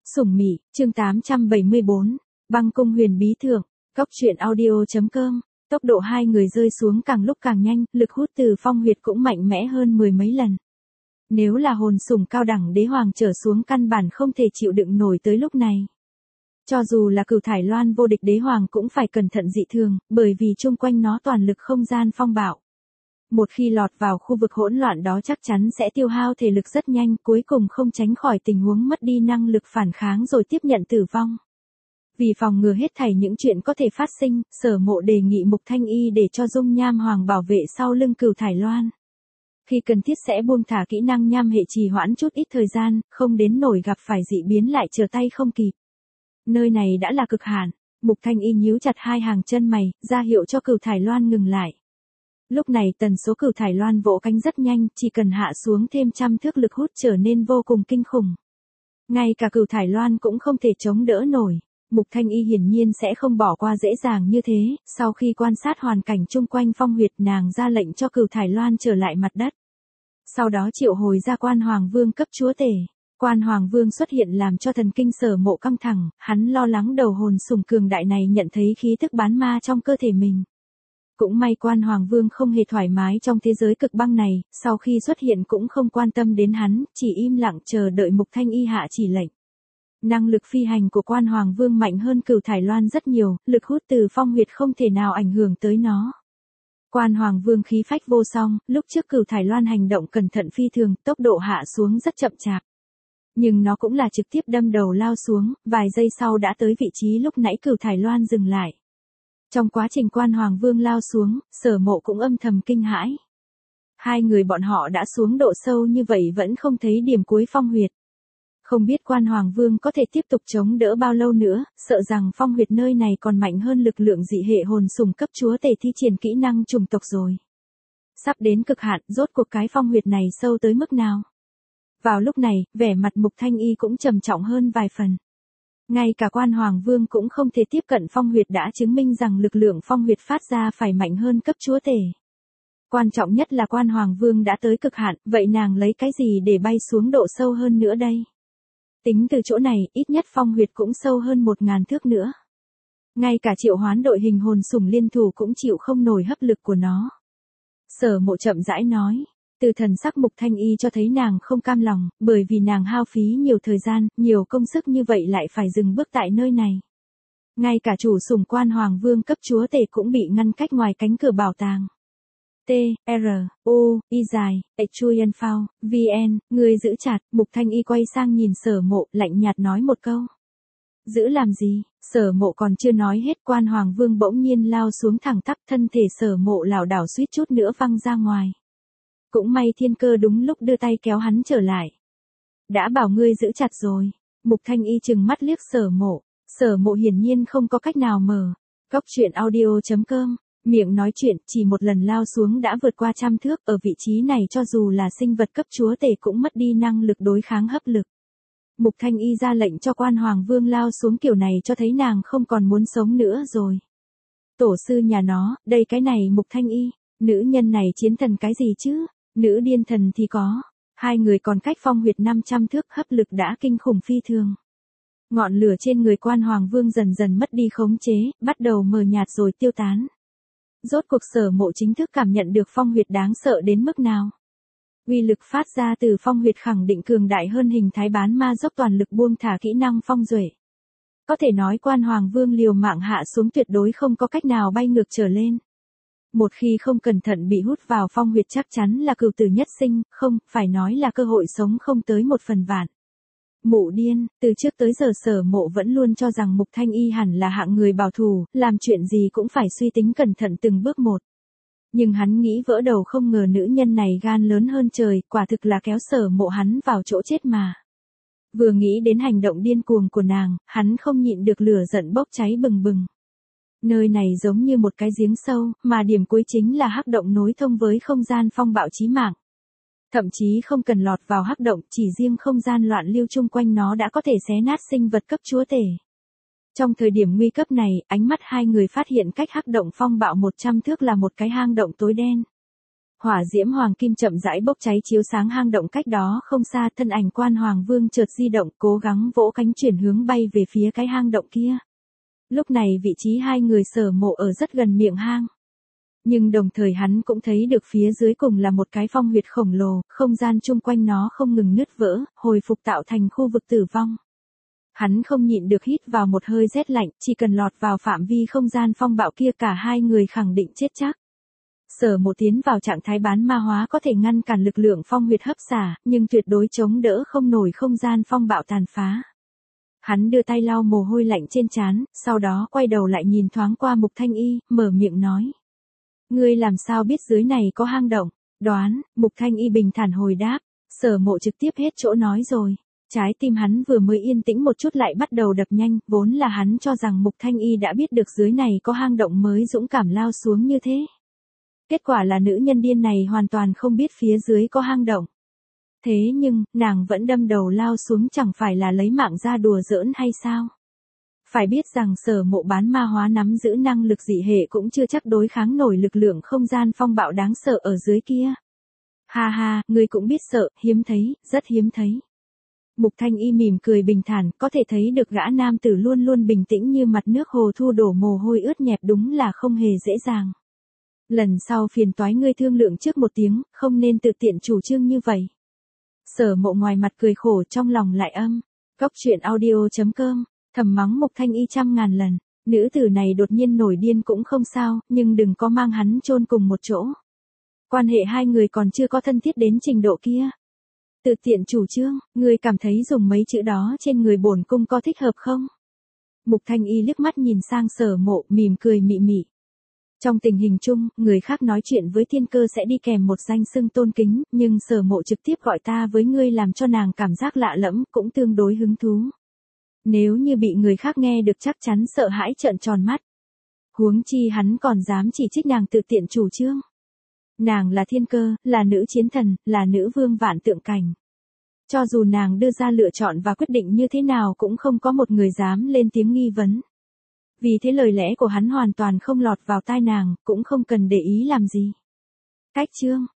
Sủng Mị, chương 874, Băng cung huyền bí thượng, Cốc truyện audio.com. Tốc độ hai người rơi xuống càng lúc càng nhanh, lực hút từ phong huyệt cũng mạnh mẽ hơn mười mấy lần. Nếu là hồn sủng cao đẳng đế hoàng trở xuống căn bản không thể chịu đựng nổi tới lúc này. Cho dù là Cửu Thải Loan vô địch đế hoàng cũng phải cẩn thận dị thường, bởi vì chung quanh nó toàn lực không gian phong bạo. Một khi lọt vào khu vực hỗn loạn đó chắc chắn sẽ tiêu hao thể lực rất nhanh, cuối cùng không tránh khỏi tình huống mất đi năng lực phản kháng rồi tiếp nhận tử vong. Vì phòng ngừa hết thảy những chuyện có thể phát sinh, Sở Mộ đề nghị Mục Thanh Y để cho Dung Nham Hoàng bảo vệ sau lưng Cửu Thải Loan. Khi cần thiết sẽ buông thả kỹ năng nham hệ trì hoãn chút ít thời gian, không đến nổi gặp phải dị biến lại trở tay không kịp. Nơi này đã là cực hạn. Mục Thanh Y nhíu chặt hai hàng chân mày, ra hiệu cho Cửu Thải Loan ngừng lại. Lúc này tần số Cửu Thải Loan vỗ cánh rất nhanh, chỉ cần hạ xuống thêm trăm thước lực hút trở nên vô cùng kinh khủng. Ngay cả Cửu Thải Loan cũng không thể chống đỡ nổi. Mục Thanh Y hiển nhiên sẽ không bỏ qua dễ dàng như thế, sau khi quan sát hoàn cảnh chung quanh phong huyệt nàng ra lệnh cho Cửu Thải Loan trở lại mặt đất. Sau đó triệu hồi ra Quan Hoàng Vương cấp chúa tể. Quan Hoàng Vương xuất hiện làm cho thần kinh Sở Mộ căng thẳng, hắn lo lắng đầu hồn sủng cường đại này nhận thấy khí thức bán ma trong cơ thể mình. Cũng may Quan Hoàng Vương không hề thoải mái trong thế giới cực băng này, sau khi xuất hiện cũng không quan tâm đến hắn, chỉ im lặng chờ đợi Mục Thanh Y hạ chỉ lệnh. Năng lực phi hành của Quan Hoàng Vương mạnh hơn Cửu Thải Loan rất nhiều, lực hút từ phong huyệt không thể nào ảnh hưởng tới nó. Quan Hoàng Vương khí phách vô song, lúc trước Cửu Thải Loan hành động cẩn thận phi thường, tốc độ hạ xuống rất chậm chạp. Nhưng nó cũng là trực tiếp đâm đầu lao xuống, vài giây sau đã tới vị trí lúc nãy Cửu Thải Loan dừng lại. Trong quá trình Quan Hoàng Vương lao xuống, Sở Mộ cũng âm thầm kinh hãi. Hai người bọn họ đã xuống độ sâu như vậy vẫn không thấy điểm cuối phong huyệt. Không biết Quan Hoàng Vương có thể tiếp tục chống đỡ bao lâu nữa, sợ rằng phong huyệt nơi này còn mạnh hơn lực lượng dị hệ hồn sủng cấp chúa tể thi triển kỹ năng chủng tộc rồi. Sắp đến cực hạn, rốt cuộc cái phong huyệt này sâu tới mức nào? Vào lúc này, vẻ mặt Mục Thanh Y cũng trầm trọng hơn vài phần. Ngay cả Quan Hoàng Vương cũng không thể tiếp cận phong huyệt đã chứng minh rằng lực lượng phong huyệt phát ra phải mạnh hơn cấp chúa tể. Quan trọng nhất là Quan Hoàng Vương đã tới cực hạn, vậy nàng lấy cái gì để bay xuống độ sâu hơn nữa đây? Tính từ chỗ này, ít nhất phong huyệt cũng sâu hơn 1000 thước nữa. Ngay cả triệu hoán đội hình hồn sủng liên thủ cũng chịu không nổi hấp lực của nó. Sở Mộ chậm rãi nói. Từ thần sắc Mục Thanh Y cho thấy nàng không cam lòng, bởi vì nàng hao phí nhiều thời gian, nhiều công sức như vậy lại phải dừng bước tại nơi này. Ngay cả chủ sủng Quan Hoàng Vương cấp chúa tể cũng bị ngăn cách ngoài cánh cửa bảo tàng. T, R, U, Y dài, Chuyen Phao, VN, người giữ chặt, Mục Thanh Y quay sang nhìn Sở Mộ, lạnh nhạt nói một câu. Giữ làm gì? Sở Mộ còn chưa nói hết, Quan Hoàng Vương bỗng nhiên lao xuống thẳng tắp, thân thể Sở Mộ lảo đảo suýt chút nữa văng ra ngoài. Cũng may thiên cơ đúng lúc đưa tay kéo hắn trở lại. Đã bảo ngươi giữ chặt rồi. Mục Thanh Y trừng mắt liếc Sở Mộ. Sở Mộ hiển nhiên không có cách nào mở. Cốc truyện audio.com. Miệng nói chuyện, chỉ một lần lao xuống đã vượt qua 100 thước, ở vị trí này cho dù là sinh vật cấp chúa tể cũng mất đi năng lực đối kháng hấp lực. Mục Thanh Y ra lệnh cho Quan Hoàng Vương lao xuống kiểu này cho thấy nàng không còn muốn sống nữa rồi. Tổ sư nhà nó, đây cái này Mục Thanh Y, nữ nhân này chiến thần cái gì chứ? Nữ điên thần thì có. Hai người còn cách phong huyệt 500 thước, hấp lực đã kinh khủng phi thường. Ngọn lửa trên người Quan Hoàng Vương dần dần mất đi khống chế, bắt đầu mờ nhạt rồi tiêu tán. Rốt cuộc Sở Mộ chính thức cảm nhận được phong huyệt đáng sợ đến mức nào. Uy lực phát ra từ phong huyệt khẳng định cường đại hơn hình thái bán ma dốc toàn lực buông thả kỹ năng phong duệ. Có thể nói Quan Hoàng Vương liều mạng hạ xuống tuyệt đối không có cách nào bay ngược trở lên. Một khi không cẩn thận bị hút vào phong huyệt chắc chắn là cửu tử nhất sinh, không, phải nói là cơ hội sống không tới 1/1000. Mụ điên, từ trước tới giờ Sở Mộ vẫn luôn cho rằng Mục Thanh Y hẳn là hạng người bảo thủ, làm chuyện gì cũng phải suy tính cẩn thận từng bước một. Nhưng hắn nghĩ vỡ đầu không ngờ nữ nhân này gan lớn hơn trời, quả thực là kéo Sở Mộ hắn vào chỗ chết mà. Vừa nghĩ đến hành động điên cuồng của nàng, hắn không nhịn được lửa giận bốc cháy bừng bừng. Nơi này giống như một cái giếng sâu, mà điểm cuối chính là hắc động nối thông với không gian phong bạo chí mạng. Thậm chí không cần lọt vào hắc động, chỉ riêng không gian loạn lưu chung quanh nó đã có thể xé nát sinh vật cấp chúa tể. Trong thời điểm nguy cấp này, ánh mắt hai người phát hiện cách hắc động phong bạo 100 thước là một cái hang động tối đen. Hỏa diễm hoàng kim chậm rãi bốc cháy chiếu sáng hang động cách đó không xa, thân ảnh Quan Hoàng Vương chợt di động, cố gắng vỗ cánh chuyển hướng bay về phía cái hang động kia. Lúc này vị trí hai người Sở Mộ ở rất gần miệng hang. Nhưng đồng thời hắn cũng thấy được phía dưới cùng là một cái phong huyệt khổng lồ, không gian chung quanh nó không ngừng nứt vỡ, hồi phục tạo thành khu vực tử vong. Hắn không nhịn được hít vào một hơi rét lạnh, chỉ cần lọt vào phạm vi không gian phong bạo kia cả hai người khẳng định chết chắc. Sở Mộ tiến vào trạng thái bán ma hóa có thể ngăn cản lực lượng phong huyệt hấp xả, nhưng tuyệt đối chống đỡ không nổi không gian phong bạo tàn phá. Hắn đưa tay lau mồ hôi lạnh trên trán, sau đó quay đầu lại nhìn thoáng qua Mục Thanh Y, mở miệng nói. Ngươi làm sao biết dưới này có hang động? Đoán, Mục Thanh Y bình thản hồi đáp. Sở Mộ trực tiếp hết chỗ nói rồi. Trái tim hắn vừa mới yên tĩnh một chút lại bắt đầu đập nhanh, vốn là hắn cho rằng Mục Thanh Y đã biết được dưới này có hang động mới dũng cảm lao xuống như thế. Kết quả là nữ nhân điên này hoàn toàn không biết phía dưới có hang động. Thế nhưng, nàng vẫn đâm đầu lao xuống chẳng phải là lấy mạng ra đùa giỡn hay sao? Phải biết rằng Sở Mộ bán ma hóa nắm giữ năng lực dị hệ cũng chưa chắc đối kháng nổi lực lượng không gian phong bạo đáng sợ ở dưới kia. Ha ha, ngươi cũng biết sợ, hiếm thấy, rất hiếm thấy. Mục Thanh Y mỉm cười bình thản, có thể thấy được gã nam tử luôn luôn bình tĩnh như mặt nước hồ thu đổ mồ hôi ướt nhẹp đúng là không hề dễ dàng. Lần sau phiền toái ngươi thương lượng trước một tiếng, không nên tự tiện chủ trương như vậy. Sở Mộ ngoài mặt cười khổ trong lòng lại âm. Cốc truyện audio.com, thầm mắng Mục Thanh Y trăm ngàn lần. Nữ tử này đột nhiên nổi điên cũng không sao, nhưng đừng có mang hắn chôn cùng một chỗ. Quan hệ hai người còn chưa có thân thiết đến trình độ kia. Tự tiện chủ trương, ngươi cảm thấy dùng mấy chữ đó trên người bổn cung có thích hợp không? Mục Thanh Y liếc mắt nhìn sang Sở Mộ, mỉm cười mị mị. Trong tình hình chung, người khác nói chuyện với thiên cơ sẽ đi kèm một danh xưng tôn kính, nhưng Sở Mộ trực tiếp gọi ta với ngươi làm cho nàng cảm giác lạ lẫm, cũng tương đối hứng thú. Nếu như bị người khác nghe được chắc chắn sợ hãi trợn tròn mắt. Huống chi hắn còn dám chỉ trích nàng tự tiện chủ trương. Nàng là thiên cơ, là nữ chiến thần, là nữ vương vạn tượng cảnh. Cho dù nàng đưa ra lựa chọn và quyết định như thế nào cũng không có một người dám lên tiếng nghi vấn. Vì thế lời lẽ của hắn hoàn toàn không lọt vào tai nàng, cũng không cần để ý làm gì. Cách chương